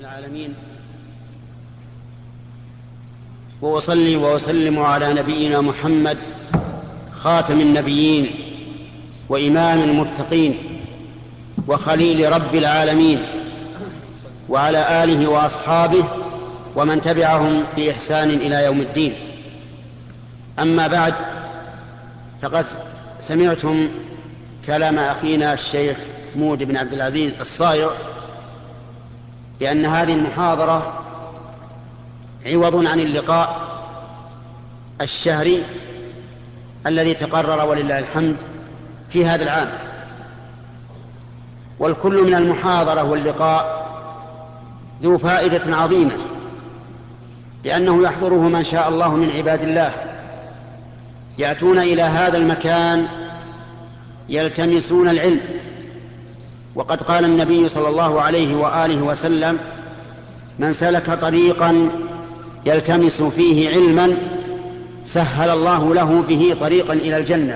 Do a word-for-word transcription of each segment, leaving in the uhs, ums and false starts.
العالمين، وأصلي وأسلم على نبينا محمد خاتم النبيين وإمام المتقين وخليل رب العالمين، وعلى آله وأصحابه ومن تبعهم بإحسان إلى يوم الدين. أما بعد، فقد سمعتم كلام أخينا الشيخ مود بن عبد العزيز الصائغ بأن هذه المحاضرة عوض عن اللقاء الشهري الذي تقرر ولله الحمد في هذا العام، والكل من المحاضرة واللقاء ذو فائدة عظيمة، لأنه يحضره من شاء الله من عباد الله، يأتون إلى هذا المكان يلتمسون العلم. وقد قال النبي صلى الله عليه وآله وسلم: من سلك طريقا يلتمس فيه علما سهل الله له به طريقا إلى الجنة.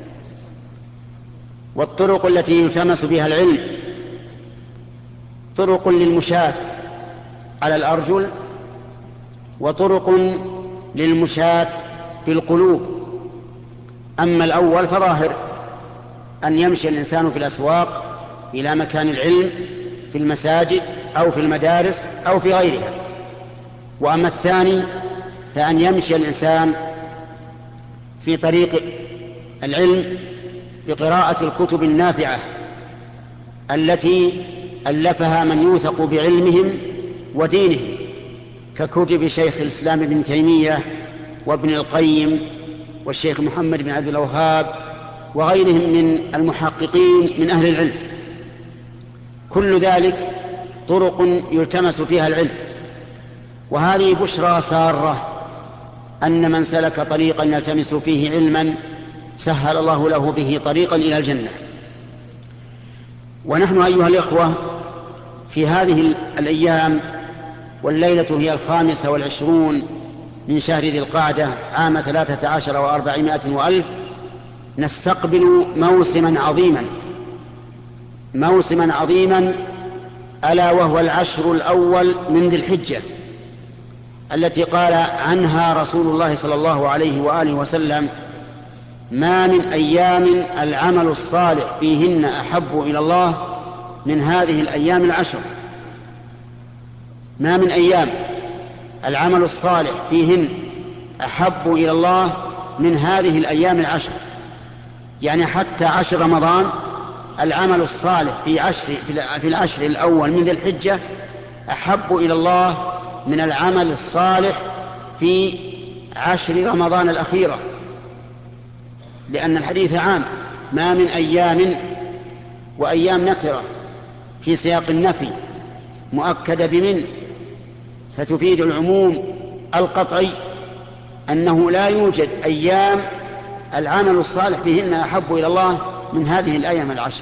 والطرق التي يلتمس بها العلم طرق للمشاة على الأرجل، وطرق للمشاة بالقلوب. أما الأول فظاهر أن يمشي الإنسان في الأسواق إلى مكان العلم في المساجد أو في المدارس أو في غيرها، وأما الثاني فأن يمشي الإنسان في طريق العلم بقراءة الكتب النافعة التي ألفها من يوثق بعلمهم ودينهم، ككتب شيخ الإسلام ابن تيمية وابن القيم والشيخ محمد بن عبد الوهاب وغيرهم من المحققين من أهل العلم. كل ذلك طرق يلتمس فيها العلم، وهذه بشرى سارة أن من سلك طريقا يلتمس فيه علما سهل الله له به طريقا إلى الجنة. ونحن أيها الإخوة في هذه الأيام، والليلة هي الخامسة والعشرون من شهر ذي القعدة عام ثلاثة عشر وأربعمائة وألف، نستقبل موسما عظيما موسما عظيما ألا وهو العشر الأول من ذي الحجة، التي قال عنها رسول الله صلى الله عليه وآله وسلم: ما من أيام العمل الصالح فيهن أحب إلى الله من هذه الأيام العشر. ما من أيام العمل الصالح فيهن أحب إلى الله من هذه الأيام العشر، يعني حتى عشر رمضان العمل الصالح في عشر في العشر الأول من ذي الحجة أحب إلى الله من العمل الصالح في عشر رمضان الأخيرة، لأن الحديث عام. ما من أيام، وأيام نكرة في سياق النفي مؤكدة بمن، فتفيد العموم القطعي أنه لا يوجد أيام العمل الصالح فيهن أحب إلى الله من هذه الأيام العشر.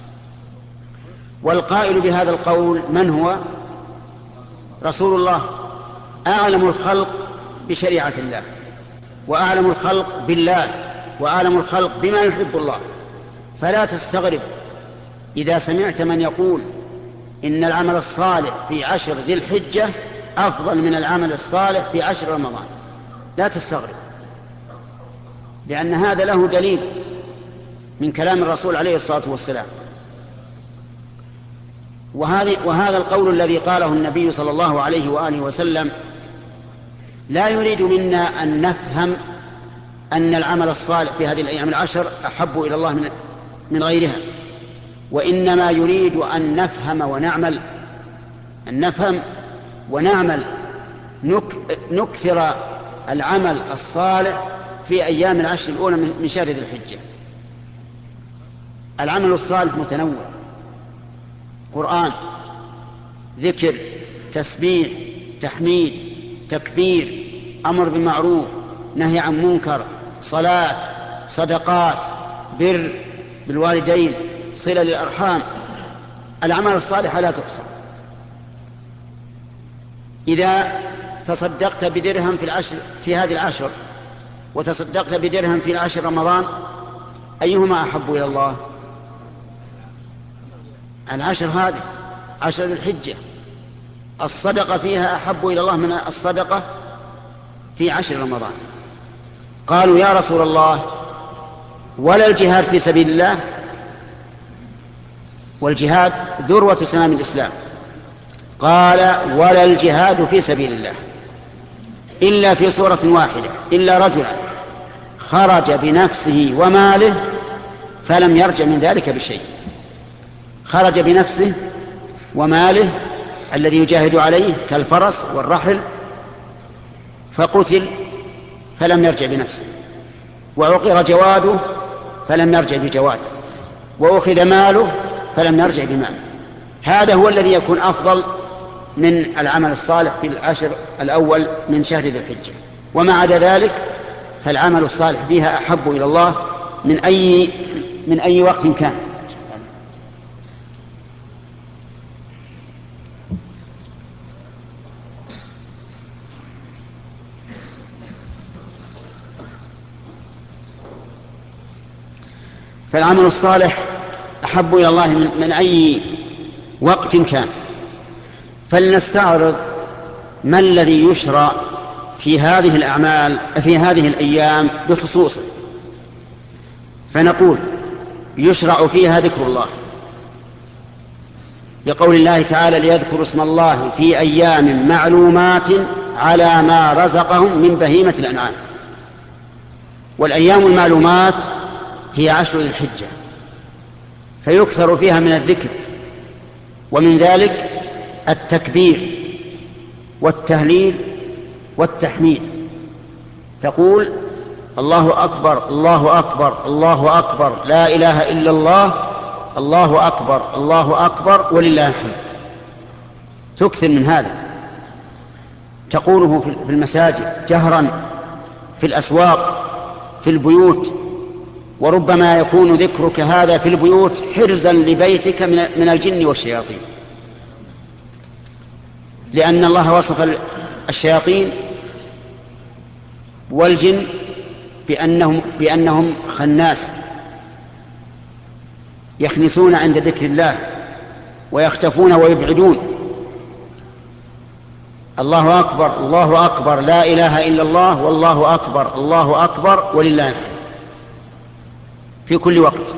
والقائل بهذا القول من هو؟ رسول الله، أعلم الخلق بشريعة الله، وأعلم الخلق بالله، وأعلم الخلق بما يحب الله. فلا تستغرب إذا سمعت من يقول إن العمل الصالح في عشر ذي الحجة أفضل من العمل الصالح في عشر رمضان. لا تستغرب، لأن هذا له دليل من كلام الرسول عليه الصلاة والسلام. وهذا القول الذي قاله النبي صلى الله عليه وآله وسلم لا يريد منا أن نفهم أن العمل الصالح في هذه الأيام العشر أحب إلى الله من من غيرها، وإنما يريد أن نفهم ونعمل أن نفهم ونعمل نك نكثر العمل الصالح في أيام العشر الأولى من شهر ذي الحجة. العمل الصالح متنوع: قرآن، ذكر، تسبيح، تحميد، تكبير، أمر بالمعروف، نهي عن منكر، صلاة، صدقات، بر بالوالدين، صلة للأرحام. الأعمال الصالحة لا تحصى. إذا تصدقت بدرهم في العشر في هذه العشر، وتصدقت بدرهم في العشر رمضان، أيهما أحب إلى الله؟ العشر هذه عشر ذي الحجة. الصدقة فيها أحب إلى الله من الصدقة في عشر رمضان. قالوا يا رسول الله ولا الجهاد في سبيل الله؟ والجهاد ذروة سنام الإسلام. قال ولا الجهاد في سبيل الله إلا في صورة واحدة، إلا رجلا خرج بنفسه وماله فلم يرجع من ذلك بشيء. خرج بنفسه وماله الذي يجاهد عليه كالفرس والرحل فقتل فلم يرجع بنفسه، وعقر جواده فلم يرجع بجواده، وأخذ ماله فلم يرجع بماله. هذا هو الذي يكون أفضل من العمل الصالح في العشر الأول من شهر ذي الحجة. وما عدا ذلك فالعمل الصالح فيها أحب إلى الله من أي من أي وقت كان. فالعمل الصالح أحب إلى الله من, من أي وقت كان. فلنستعرض ما الذي يشرع في هذه الأعمال في هذه الأيام بخصوصه. فنقول يشرع فيها ذكر الله بقول الله تعالى ليذكروا اسم الله في أيام معلومات على ما رزقهم من بهيمة الأنعام. والأيام المعلومات هي عشر ذي الحجة، فيكثر فيها من الذكر، ومن ذلك التكبير والتهليل والتحميد. تقول الله أكبر الله أكبر الله أكبر لا إله إلا الله الله أكبر الله أكبر ولله الحمد. تكثر من هذا، تقوله في المساجد جهرا، في الأسواق، في البيوت، وربما يكون ذكرك هذا في البيوت حرزا لبيتك من الجن والشياطين، لأن الله وصف الشياطين والجن بأنهم, بأنهم خناس يخنسون عند ذكر الله ويختفون ويبعدون. الله أكبر الله أكبر لا إله إلا الله والله أكبر الله أكبر ولله الحمد في كل وقت،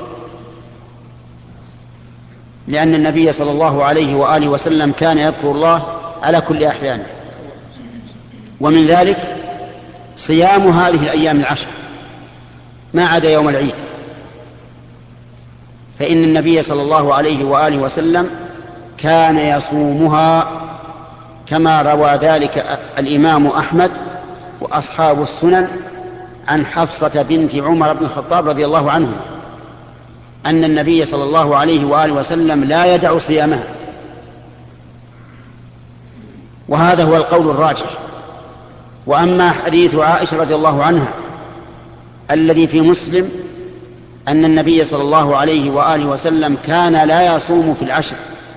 لأن النبي صلى الله عليه وآله وسلم كان يذكر الله على كل أحيانه. ومن ذلك صيام هذه الأيام العشر ما عدا يوم العيد، فإن النبي صلى الله عليه وآله وسلم كان يصومها كما روى ذلك الإمام أحمد وأصحاب السنن عن حفصة بنت عمر بن الخطاب رضي الله عنه أن النبي صلى الله عليه وآله وسلم لا يدع صيامها. وهذا هو القول الراجح. وأما حديث عائشة رضي الله عنها الذي في مسلم أن النبي صلى الله عليه وآله وسلم كان لا يصوم في العشر،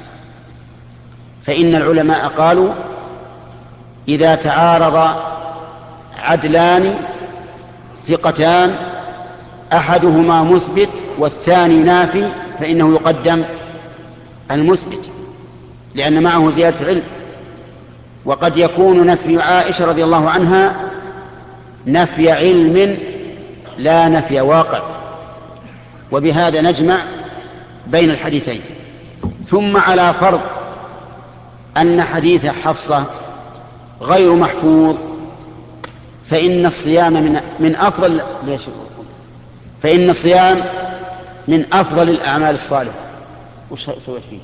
فإن العلماء قالوا إذا تعارض عدلان ثقتان أحدهما مثبت والثاني نافي فإنه يقدم المثبت لأن معه زيادة علم. وقد يكون نفي عائشة رضي الله عنها نفي علم لا نفي واقع، وبهذا نجمع بين الحديثين. ثم على فرض أن حديث حفصة غير محفوظ فإن الصيام من من أفضل ليش فإن الصيام من أفضل الأعمال الصالحة. وش سويت فيه؟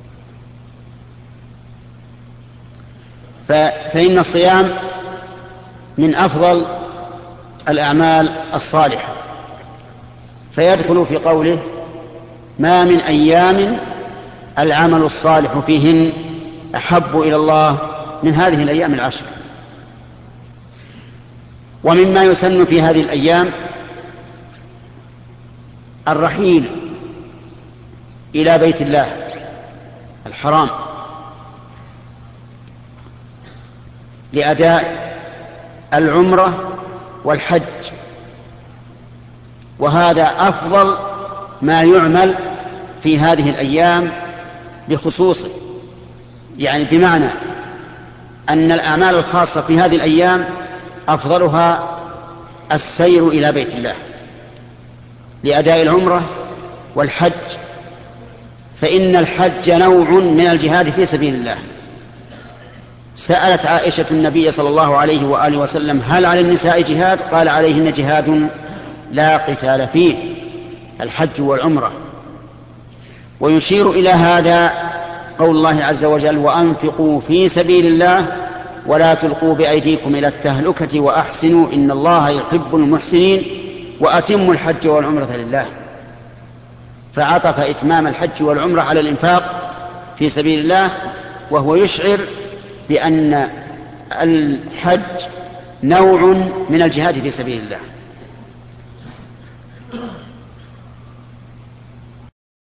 فإن الصيام من أفضل الأعمال الصالحة، فيدخل في قوله ما من أيام العمل الصالح فيهن أحب إلى الله من هذه الأيام العشر. ومما يسن في هذه الأيام الرحيل إلى بيت الله الحرام لأداء العمرة والحج، وهذا أفضل ما يعمل في هذه الأيام بخصوصه. يعني بمعنى أن الأعمال الخاصة في هذه الأيام أفضلها السير إلى بيت الله لأداء العمرة والحج، فإن الحج نوع من الجهاد في سبيل الله. سألت عائشة النبي صلى الله عليه وآله وسلم: هل على النساء جهاد؟ قال: عليهن جهاد لا قتال فيه، الحج والعمرة. ويشير إلى هذا قول الله عز وجل: وأنفقوا في سبيل الله ولا تلقوا بأيديكم إلى التهلكة وأحسنوا إن الله يحب المحسنين وأتموا الحج والعمرة لله. فعطف إتمام الحج والعمرة على الإنفاق في سبيل الله، وهو يشعر بأن الحج نوع من الجهاد في سبيل الله.